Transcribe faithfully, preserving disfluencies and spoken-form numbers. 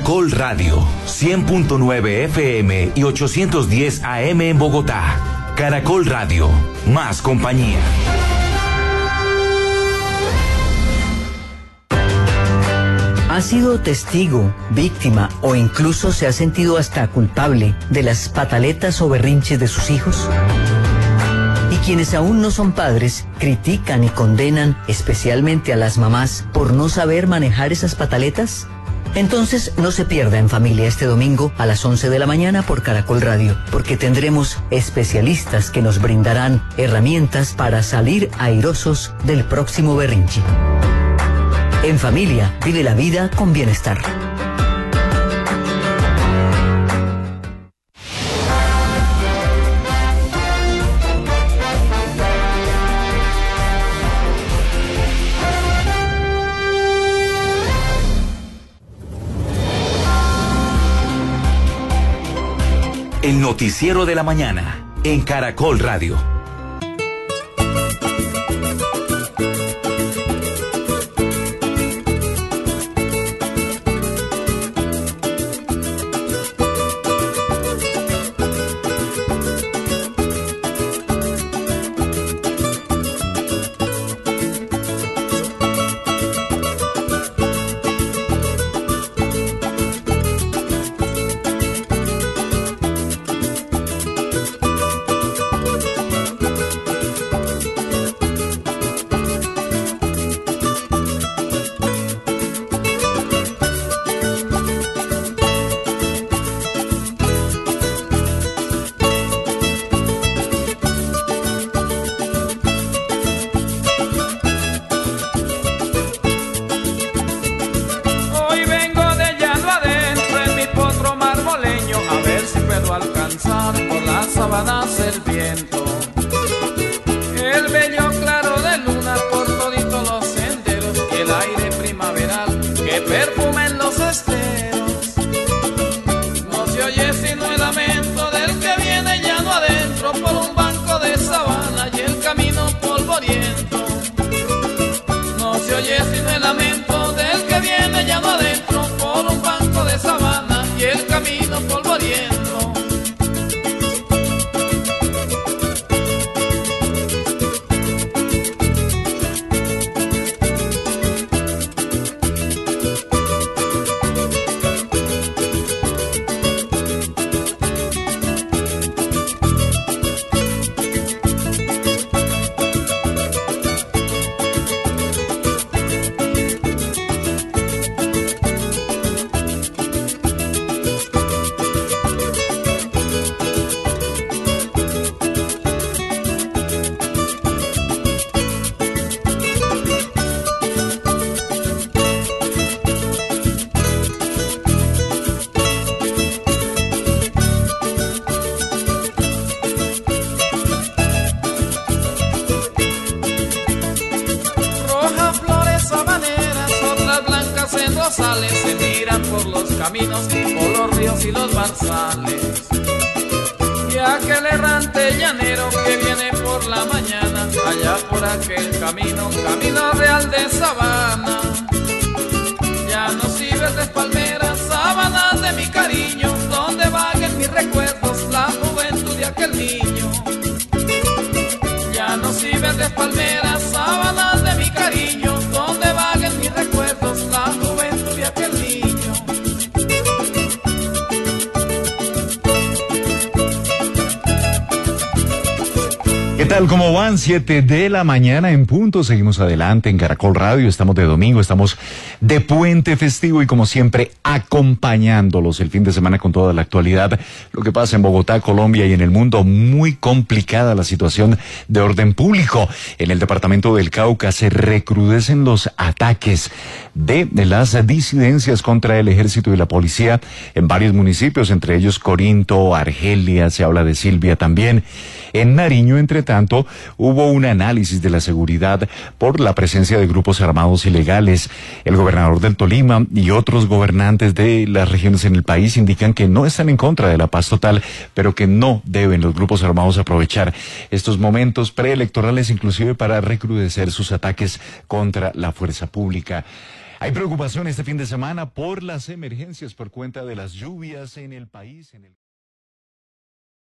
Caracol Radio, cien punto nueve F M y ochocientos diez A M en Bogotá. Caracol Radio, más compañía. ¿Ha sido testigo, víctima o incluso se ha sentido hasta culpable de las pataletas o berrinches de sus hijos? Y quienes aún no son padres critican y condenan especialmente a las mamás por no saber manejar esas pataletas. Entonces no se pierda En Familia este domingo a las once de la mañana por Caracol Radio, porque tendremos especialistas que nos brindarán herramientas para salir airosos del próximo berrinche. En Familia, vive la vida con bienestar. El noticiero de la mañana en Caracol Radio. Se miran por los caminos, por los ríos y los marzales. Y aquel errante llanero que viene por la mañana, allá por aquel camino, camino real de sabana. Llanos y verdes palmeras, sábanas de mi cariño, donde vaguen mis recuerdos, la juventud de aquel niño. Llanos y verdes palmeras, sábanas de mi cariño, donde vaguen mis recuerdos, la juventud de aquel niño. ¿Qué tal? ¿Cómo van? Siete de la mañana en punto. Seguimos adelante en Caracol Radio. Estamos de domingo, estamos de puente festivo y como siempre acompañándolos el fin de semana con toda la actualidad. Lo que pasa en Bogotá, Colombia y en el mundo. Muy complicada la situación de orden público. En el departamento del Cauca se recrudecen los ataques de, de las disidencias contra el ejército y la policía en varios municipios, entre ellos Corinto, Argelia, se habla de Silvia también. En Nariño, entre tanto, hubo un análisis de la seguridad por la presencia de grupos armados ilegales. El gobernador del Tolima y otros gobernantes de las regiones en el país indican que no están en contra de la paz total, pero que no deben los grupos armados aprovechar estos momentos preelectorales inclusive para recrudecer sus ataques contra la fuerza pública. Hay preocupación este fin de semana por las emergencias por cuenta de las lluvias en el país, en el